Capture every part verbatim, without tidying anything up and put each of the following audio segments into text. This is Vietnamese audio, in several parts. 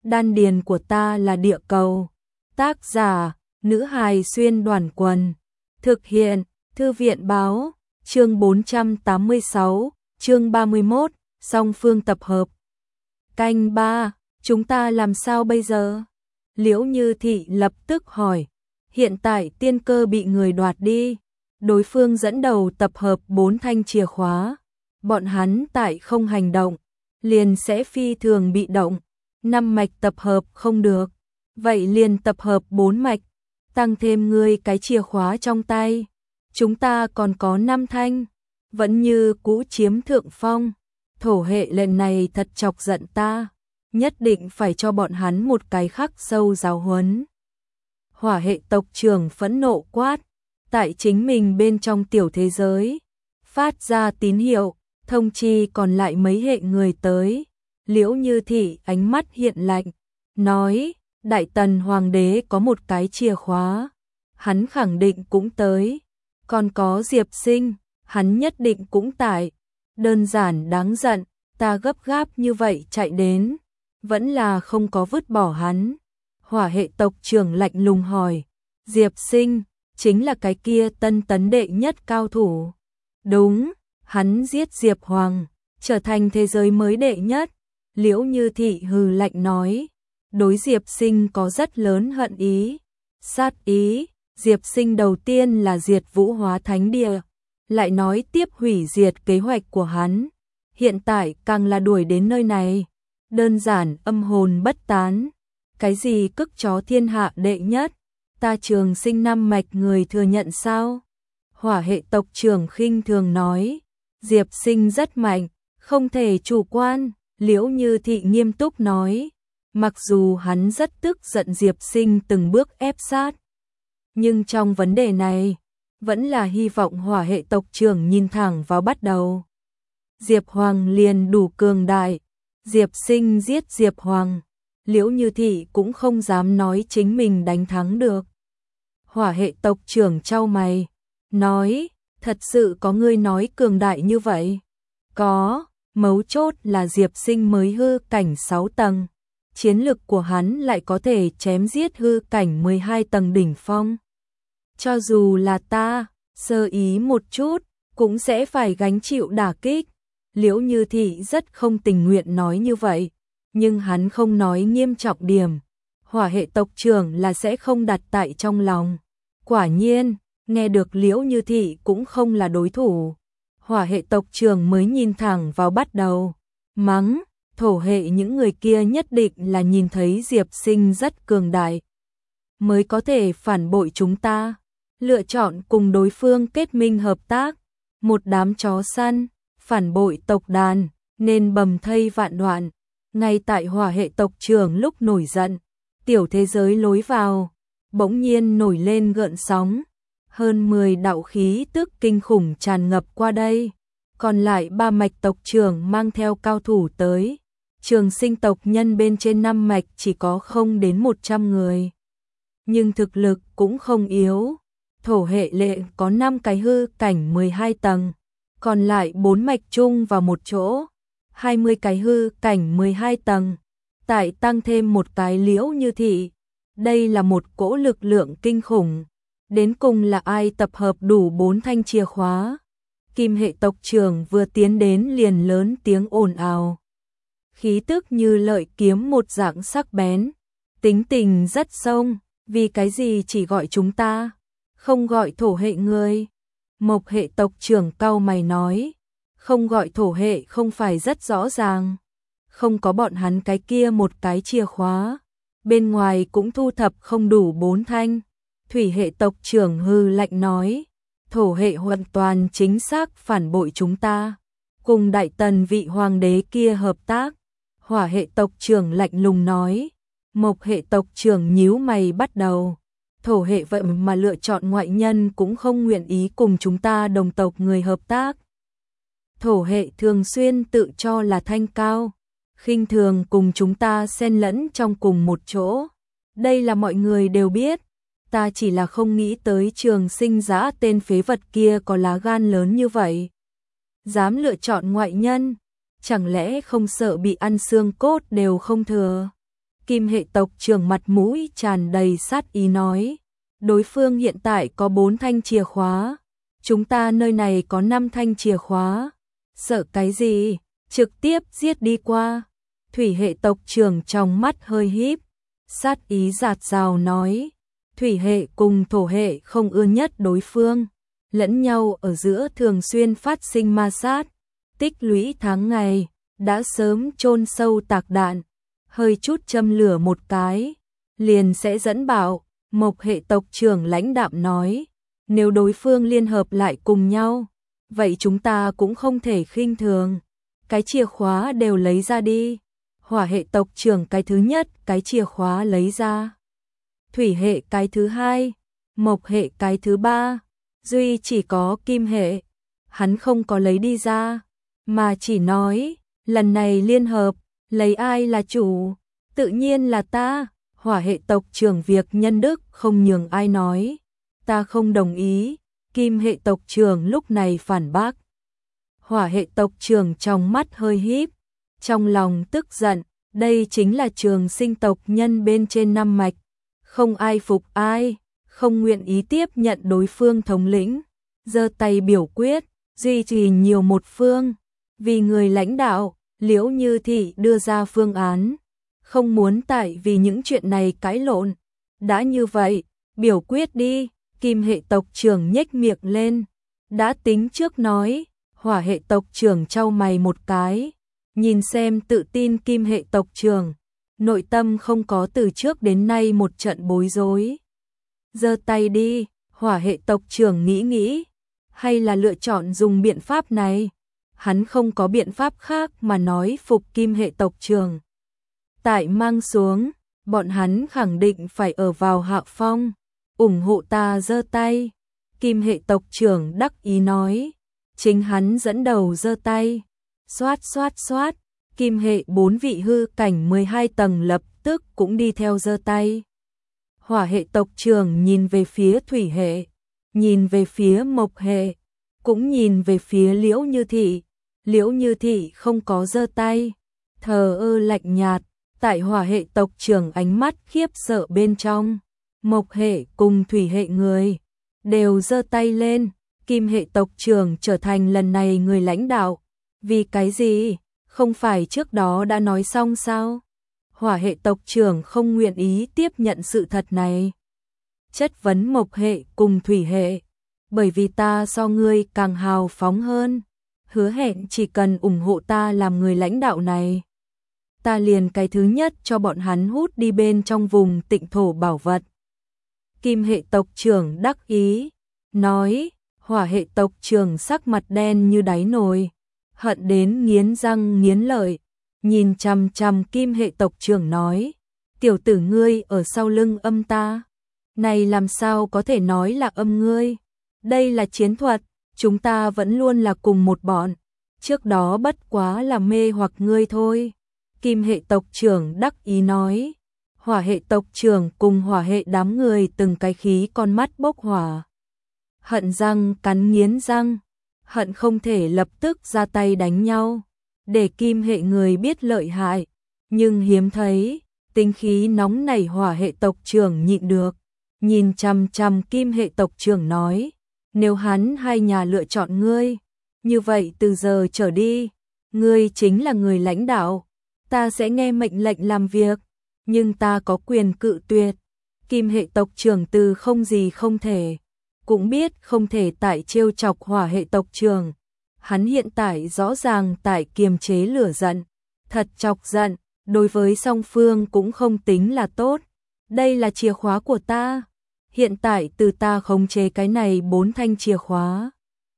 đan điền của ta là địa cầu. Tác giả, nữ hài xuyên đoàn quần. Thực hiện, thư viện báo, chương bốn trăm tám mươi sáu, chương ba mươi mốt, song phương tập hợp. Canh ba, chúng ta làm sao bây giờ? Liễu Như Thị lập tức hỏi. Hiện tại tiên cơ bị người đoạt đi. Đối phương dẫn đầu tập hợp bốn thanh chìa khóa. Bọn hắn tại không hành động, liền sẽ phi thường bị động. Năm mạch tập hợp không được. Vậy liền tập hợp bốn mạch. Tăng thêm ngươi cái chìa khóa trong tay. Chúng ta còn có năm thanh. Vẫn như cũ chiếm thượng phong. Thổ hệ lần này thật chọc giận ta. Nhất định phải cho bọn hắn một cái khắc sâu giáo huấn. Hỏa hệ tộc trưởng phẫn nộ quát. Tại chính mình bên trong tiểu thế giới. Phát ra tín hiệu. Thông chi còn lại mấy hệ người tới. Liễu Như Thị ánh mắt hiện lạnh. Nói, Đại Tần Hoàng đế có một cái chìa khóa. Hắn khẳng định cũng tới. Còn có Diệp Sinh, hắn nhất định cũng tại. Đơn giản đáng giận, ta gấp gáp như vậy chạy đến. Vẫn là không có vứt bỏ hắn. Hỏa hệ tộc trưởng lạnh lùng hỏi. Diệp Sinh, chính là cái kia tân tấn đệ nhất cao thủ. Đúng, hắn giết Diệp Hoàng, trở thành thế giới mới đệ nhất. Liễu Như Thị hừ lạnh nói. Đối Diệp Sinh có rất lớn hận ý, sát ý. Diệp Sinh đầu tiên là diệt Vũ Hóa Thánh Địa, lại nói tiếp hủy diệt kế hoạch của hắn. Hiện tại càng là đuổi đến nơi này. Đơn giản âm hồn bất tán. Cái gì cức chó thiên hạ đệ nhất? Ta Trường Sinh năm mạch người thừa nhận sao? Hỏa hệ tộc trưởng khinh thường nói. Diệp Sinh rất mạnh, không thể chủ quan. Liễu Như Thị nghiêm túc nói. Mặc dù hắn rất tức giận Diệp Sinh từng bước ép sát. Nhưng trong vấn đề này, vẫn là hy vọng hỏa hệ tộc trưởng nhìn thẳng vào bắt đầu. Diệp Hoàng liền đủ cường đại. Diệp Sinh giết Diệp Hoàng. Liễu Như Thị cũng không dám nói chính mình đánh thắng được. Hỏa hệ tộc trưởng chau mày. Nói, thật sự có người nói cường đại như vậy? Có, mấu chốt là Diệp Sinh mới hư cảnh sáu tầng. Chiến lực của hắn lại có thể chém giết hư cảnh mười hai tầng đỉnh phong. Cho dù là ta, sơ ý một chút, cũng sẽ phải gánh chịu đả kích. Liễu Như Thị rất không tình nguyện nói như vậy, nhưng hắn không nói nghiêm trọng điểm. Hỏa hệ tộc trưởng là sẽ không đặt tại trong lòng. Quả nhiên, nghe được Liễu Như Thị cũng không là đối thủ. Hỏa hệ tộc trưởng mới nhìn thẳng vào bắt đầu. Mắng, thổ hệ những người kia nhất định là nhìn thấy Diệp Sinh rất cường đại. Mới có thể phản bội chúng ta. Lựa chọn cùng đối phương kết minh hợp tác. Một đám chó săn, phản bội tộc đàn, nên bầm thây vạn đoạn. Ngay tại hỏa hệ tộc trưởng lúc nổi giận, tiểu thế giới lối vào, bỗng nhiên nổi lên gợn sóng. Hơn mười đạo khí tức kinh khủng tràn ngập qua đây. Còn lại ba mạch tộc trưởng mang theo cao thủ tới. Trường Sinh tộc nhân bên trên năm mạch chỉ có không đến một trăm người. Nhưng thực lực cũng không yếu. Thổ hệ lệ có năm cái hư cảnh mười hai tầng. Còn lại bốn mạch chung vào một chỗ. hai mươi cái hư cảnh mười hai tầng. Tại tăng thêm một cái Liễu Như Thị. Đây là một cỗ lực lượng kinh khủng. Đến cùng là ai tập hợp đủ bốn thanh chìa khóa? Kim hệ tộc trưởng vừa tiến đến liền lớn tiếng ồn ào. Khí tức như lợi kiếm một dạng sắc bén. Tính tình rất sông. Vì cái gì chỉ gọi chúng ta, không gọi thổ hệ người? Mộc hệ tộc trưởng cau mày nói. Không gọi thổ hệ không phải rất rõ ràng. Không có bọn hắn cái kia một cái chìa khóa. Bên ngoài cũng thu thập không đủ bốn thanh. Thủy hệ tộc trưởng hư lạnh nói. Thổ hệ hoàn toàn chính xác phản bội chúng ta. Cùng Đại Tần vị hoàng đế kia hợp tác. Hỏa hệ tộc trưởng lạnh lùng nói. Mộc hệ tộc trưởng nhíu mày bắt đầu. Thổ hệ vậy mà lựa chọn ngoại nhân cũng không nguyện ý cùng chúng ta đồng tộc người hợp tác. Thổ hệ thường xuyên tự cho là thanh cao, khinh thường cùng chúng ta xen lẫn trong cùng một chỗ. Đây là mọi người đều biết. Ta chỉ là không nghĩ tới Trường Sinh Giã tên phế vật kia có lá gan lớn như vậy. Dám lựa chọn ngoại nhân, chẳng lẽ không sợ bị ăn xương cốt đều không thừa. Kim hệ tộc trưởng mặt mũi tràn đầy sát ý nói, đối phương hiện tại có bốn thanh chìa khóa, chúng ta nơi này có năm thanh chìa khóa, sợ cái gì, trực tiếp giết đi qua. Thủy hệ tộc trưởng trong mắt hơi híp, sát ý giạt rào nói, thủy hệ cùng thổ hệ không ưa nhất đối phương, lẫn nhau ở giữa thường xuyên phát sinh ma sát, tích lũy tháng ngày, đã sớm chôn sâu tạc đạn, hơi chút châm lửa một cái, liền sẽ dẫn bạo. Mộc hệ tộc trưởng lãnh đạm nói, nếu đối phương liên hợp lại cùng nhau, vậy chúng ta cũng không thể khinh thường, cái chìa khóa đều lấy ra đi. Hỏa hệ tộc trưởng cái thứ nhất, cái chìa khóa lấy ra. Thủy hệ cái thứ hai, mộc hệ cái thứ ba, duy chỉ có kim hệ, hắn không có lấy đi ra, mà chỉ nói, lần này liên hợp, lấy ai là chủ, tự nhiên là ta. Hỏa hệ tộc trưởng việc nhân đức không nhường ai nói, ta không đồng ý. Kim hệ tộc trưởng lúc này phản bác. Hỏa hệ tộc trưởng trong mắt hơi híp, trong lòng tức giận, đây chính là trường sinh tộc nhân bên trên năm mạch, không ai phục ai, không nguyện ý tiếp nhận đối phương thống lĩnh, giơ tay biểu quyết, duy trì nhiều một phương, vì người lãnh đạo, Liễu Như Thị đưa ra phương án, không muốn tại vì những chuyện này cãi lộn, đã như vậy, biểu quyết đi. Kim hệ tộc trưởng nhếch miệng lên, đã tính trước nói. Hỏa hệ tộc trưởng chau mày một cái, nhìn xem tự tin kim hệ tộc trưởng, nội tâm không có từ trước đến nay một trận bối rối. Giơ tay đi. Hỏa hệ tộc trưởng nghĩ nghĩ, hay là lựa chọn dùng biện pháp này, hắn không có biện pháp khác mà nói phục kim hệ tộc trưởng. Tại mang xuống, bọn hắn khẳng định phải ở vào hạ phong, ủng hộ ta. Giơ tay. Kim hệ tộc trưởng đắc ý nói, chính hắn dẫn đầu giơ tay, xoát xoát xoát, kim hệ bốn vị hư cảnh mười hai tầng lập tức cũng đi theo giơ tay. Hỏa hệ tộc trưởng nhìn về phía thủy hệ, nhìn về phía mộc hệ, cũng nhìn về phía Liễu Như Thị. Liễu Như Thị không có giơ tay, thờ ơ lạnh nhạt. Tại hỏa hệ tộc trưởng ánh mắt khiếp sợ bên trong, mộc hệ cùng thủy hệ người đều giơ tay lên. Kim hệ tộc trưởng trở thành lần này người lãnh đạo, vì cái gì? Không phải trước đó đã nói xong sao? Hỏa hệ tộc trưởng không nguyện ý tiếp nhận sự thật này, chất vấn mộc hệ cùng thủy hệ, bởi vì ta so ngươi càng hào phóng hơn, hứa hẹn chỉ cần ủng hộ ta làm người lãnh đạo này, ta liền cái thứ nhất cho bọn hắn hút đi bên trong vùng tịnh thổ bảo vật. Kim hệ tộc trưởng đắc ý nói. Hỏa hệ tộc trưởng sắc mặt đen như đáy nồi, hận đến nghiến răng nghiến lợi, nhìn chằm chằm kim hệ tộc trưởng nói, tiểu tử ngươi ở sau lưng âm ta, này làm sao có thể nói là âm ngươi, đây là chiến thuật, chúng ta vẫn luôn là cùng một bọn, trước đó bất quá là mê hoặc ngươi thôi. Kim hệ tộc trưởng đắc ý nói. Hỏa hệ tộc trưởng cùng hỏa hệ đám người từng cái khí con mắt bốc hỏa, hận răng cắn nghiến răng, hận không thể lập tức ra tay đánh nhau, để kim hệ người biết lợi hại, nhưng hiếm thấy, tính khí nóng nảy hỏa hệ tộc trưởng nhịn được, nhìn chằm chằm kim hệ tộc trưởng nói, nếu hắn hai nhà lựa chọn ngươi, như vậy từ giờ trở đi, ngươi chính là người lãnh đạo, ta sẽ nghe mệnh lệnh làm việc, nhưng ta có quyền cự tuyệt. Kim hệ tộc trưởng từ không gì không thể, cũng biết không thể tại trêu chọc hỏa hệ tộc trưởng. Hắn hiện tại rõ ràng tại kiềm chế lửa giận, thật chọc giận, đối với song phương cũng không tính là tốt. Đây là chìa khóa của ta, hiện tại từ ta khống chế cái này bốn thanh chìa khóa.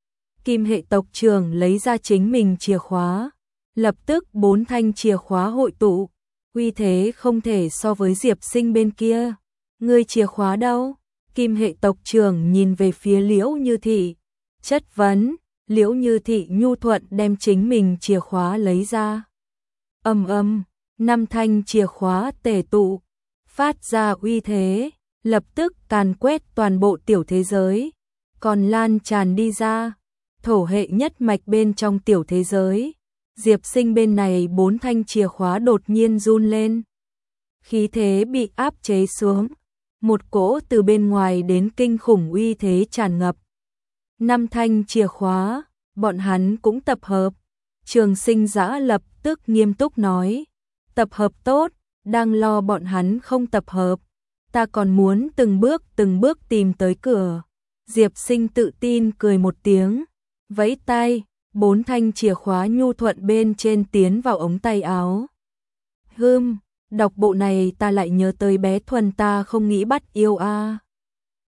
Kim hệ tộc trưởng lấy ra chính mình chìa khóa, lập tức bốn thanh chìa khóa hội tụ, uy thế không thể so với Diệp Sinh bên kia. Ngươi chìa khóa đâu? Kim hệ tộc trưởng nhìn về phía Liễu Như Thị, chất vấn. Liễu Như Thị nhu thuận đem chính mình chìa khóa lấy ra. Ầm ầm, năm thanh chìa khóa tề tụ, phát ra uy thế, lập tức càn quét toàn bộ tiểu thế giới, còn lan tràn đi ra. Thổ hệ nhất mạch bên trong tiểu thế giới, Diệp Sinh bên này bốn thanh chìa khóa đột nhiên run lên. khí thế bị áp chế xuống, một cỗ từ bên ngoài đến kinh khủng uy thế tràn ngập. Năm thanh chìa khóa, bọn hắn cũng tập hợp. Trường Sinh Dã lập tức nghiêm túc nói, tập hợp tốt, đang lo bọn hắn không tập hợp. Ta còn muốn từng bước từng bước tìm tới cửa. Diệp Sinh tự tin cười một tiếng, vẫy tay, bốn thanh chìa khóa nhu thuận bên trên tiến vào ống tay áo. Hừm, đọc bộ này ta lại nhớ tới bé Thuần ta không nghĩ bắt yêu a.